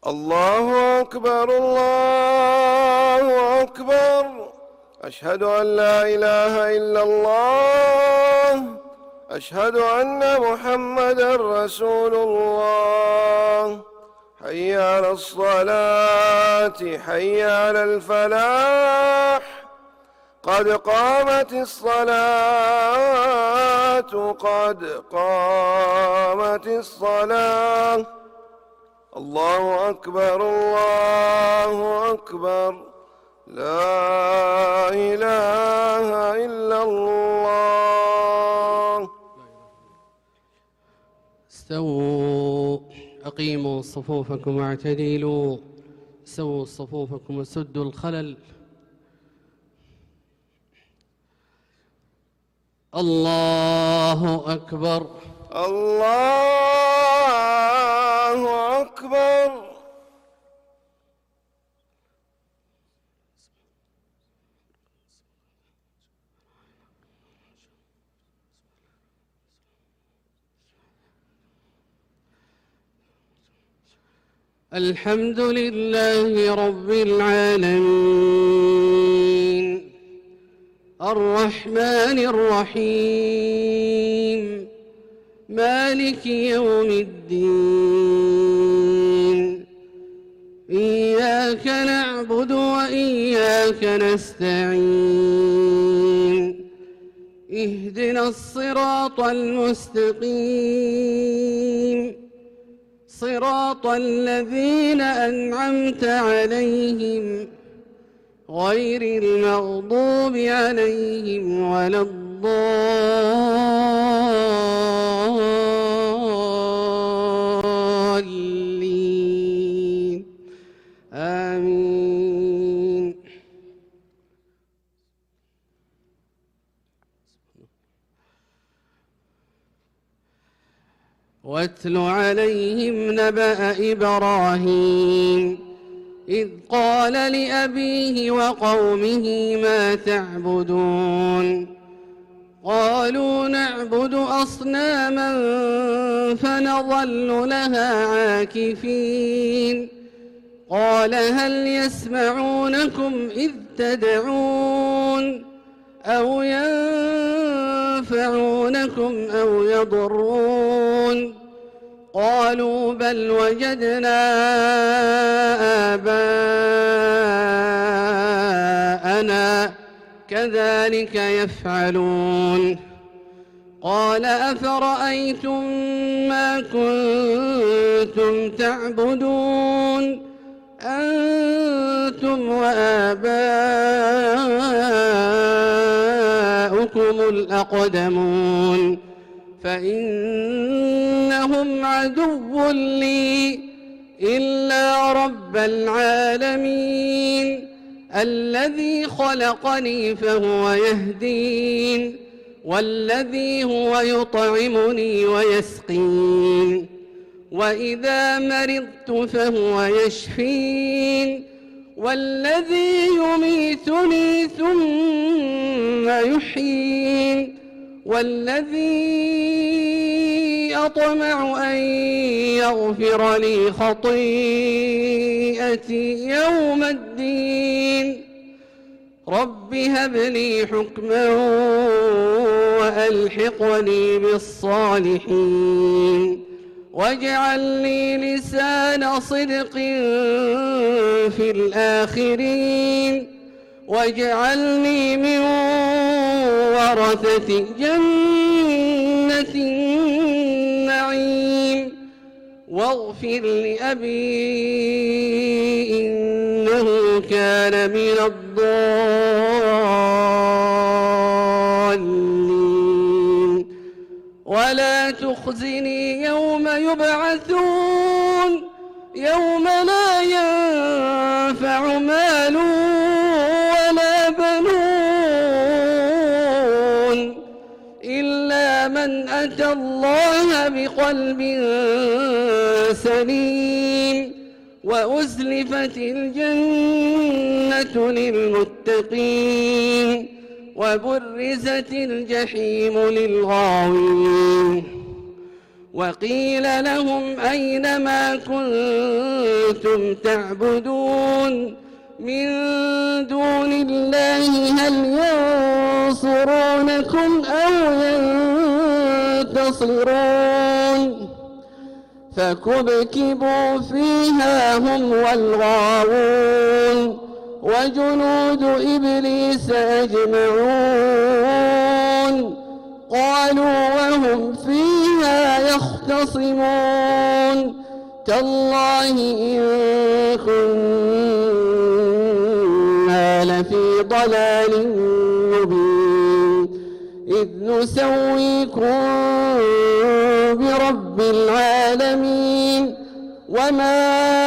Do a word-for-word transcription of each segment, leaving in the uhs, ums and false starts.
الله أكبر الله أكبر. أشهد أن لا إله إلا الله. أشهد أن محمدًا رسول الله. حي على الصلاة حي على الفلاح. قد قامت الصلاة قد قامت الصلاة. الله أكبر الله أكبر. لا إله إلا الله. استووا، أقيموا صفوفكم واعتدلوا، سووا صفوفكم وسدوا الخلل. الله أكبر الله أكبر. الحمد لله رب العالمين الرحمن الرحيم مالك يوم الدين. إياك نعبد وإياك نستعين. اهدنا الصراط المستقيم صراط الذين أنعمت عليهم غير المغضوب عليهم ولا الضالين. آمين. واتل عليهم نبأ إبراهيم إذ قال لأبيه وقومه ما تعبدون. قالوا نعبد أصناما فنظل لها عاكفين. قال هل يسمعونكم إذ تدعون أو ينفعونكم أو يضرون؟ قالوا بل وجدنا آباءنا كذلك يفعلون. قال أفرأيتم ما كنتم تعبدون أنتم وآباؤكم الأقدمون فإنهم عدو لي إلا رب العالمين الذي خلقني فهو يهدين والذي هو يطعمني ويسقين وإذا مرضت فهو يشفين والذي يميتني ثم يحيين والذي أطمع أن يغفر لي خطيئتي يوم الدين. رب هب لي حكما وألحقني بالصالحين واجعل لي لسان صدق في الآخرين واجعلني من ورثة جنة النعيم واغفر لأبي إنه كان من الضالين ولا تخزني يوم يبعثون يوم لا ينفع مال ولا بنون إلا من أتى الله بقلب سليم وأزلفت الجنة للمتقين وبرزت الجحيم للغاوين وقيل لهم أين ما كنتم كنتم تعبدون من دون الله هل ينصرونكم أو ينتصرون فكبكبوا فيها هم والغاوون وجنود إبليس أجمعون قالوا وهم فيها يختصمون تالله إن كنا لفي ضلال مبين إذ نسويكم برب العالمين وما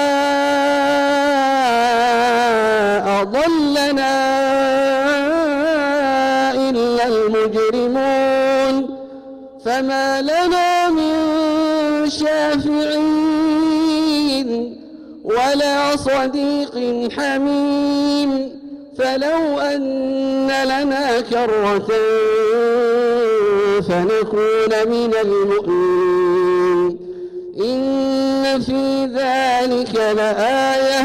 أضلنا إلا المجرمون فما لنا من شافعين ولا صديق حميم فلو أن لنا كرة فنكون من المؤمنين إن في ذلك لآية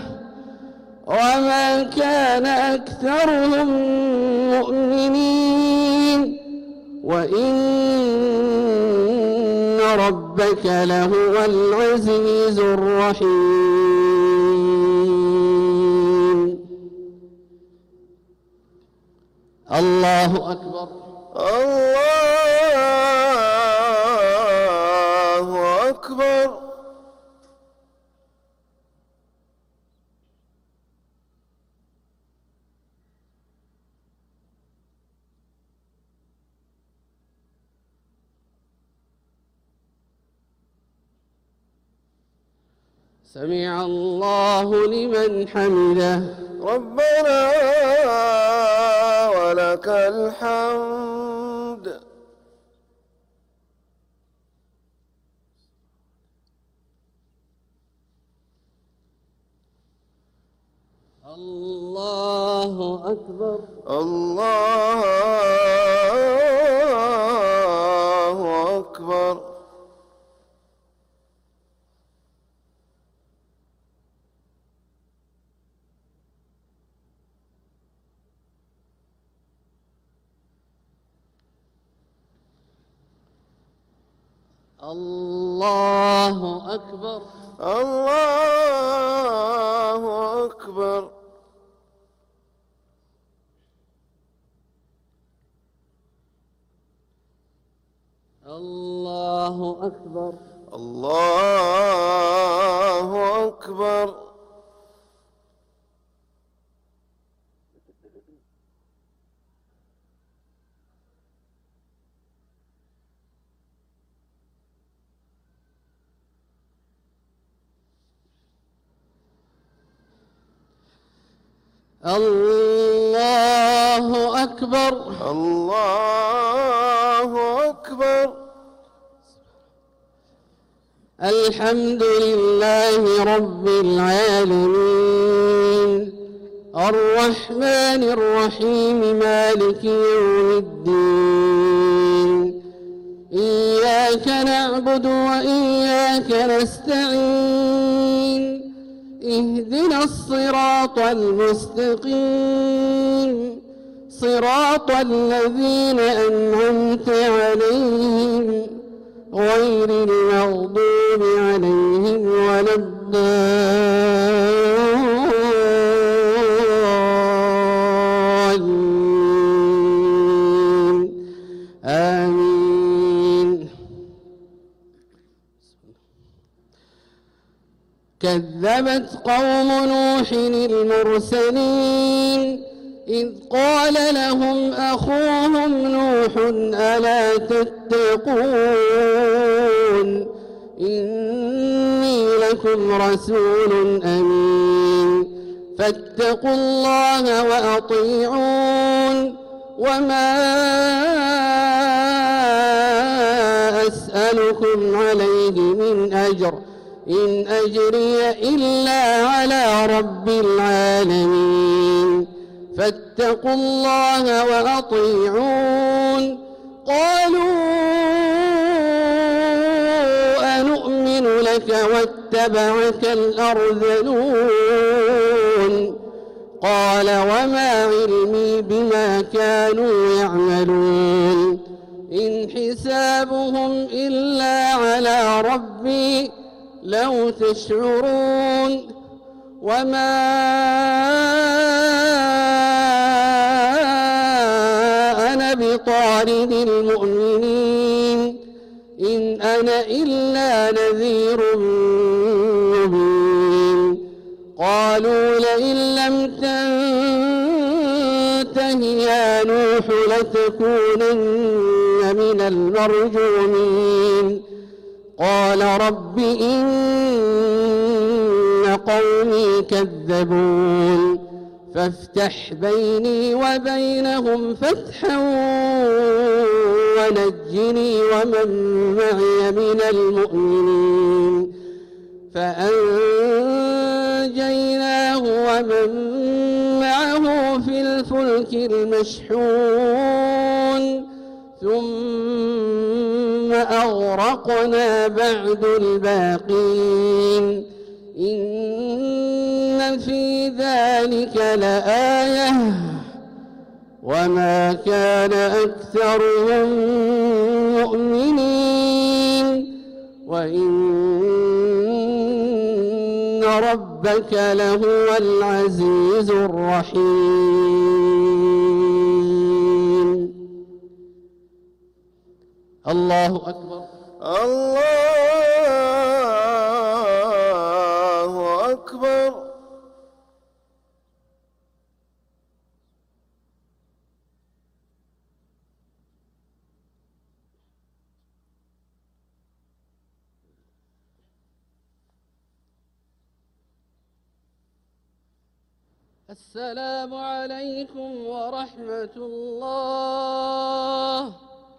وما كان أكثرهم مؤمنين وإن ربك لهو العزيز الرحيم. الله أكبر. الله أكبر. سمع الله لمن حمده. ربنا ولك الحمد. الله أكبر. الله أكبر. الله أكبر. الله أكبر. الله أكبر. الله أكبر. الله أكبر. الله أكبر. الحمد لله رب العالمين الرحمن الرحيم مالك يوم الدين إياك نعبد وإياك نستعين اهدنا الصراط المستقيم صراط الذين أنعمت عليهم غير المغضوب عليهم ولا الضالين آمين. كذبت قوم نوح المرسلين إذ قال لهم أخوهم نوح ألا تتقون إني لكم رسول أمين فاتقوا الله وأطيعون وما أسألكم عليه من أجر إن أجري إلا على رب العالمين فاتقوا الله وأطيعون. قالوا أنؤمن لك واتقوا واتبعك الأرذلون قال وما علمي بما كانوا يعملون إن حسابهم إلا على ربي لو تشعرون وما أنا بطارد المؤمنين إن أنا إلا نذير مبين قالوا لئن لم تنته يا نوح لتكونن من المرجومين قال رب إن قومي كذبون فافتح بيني وبينهم فتحا ونجني ومن معي من المؤمنين فأنجيناه ومن معه في الفلك المشحون ثم أغرقنا بعد الباقين إن في ذلك لآية وما كان أكثرهم مؤمنين وإن ربك لهو العزيز الرحيم. الله أكبر. الله أكبر. السلام عليكم ورحمة الله.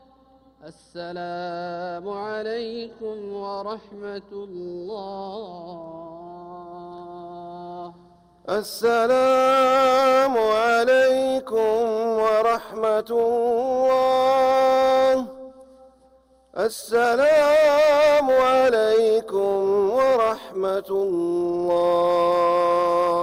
السلام عليكم ورحمة الله. السلام عليكم ورحمة الله. السلام عليكم ورحمة الله.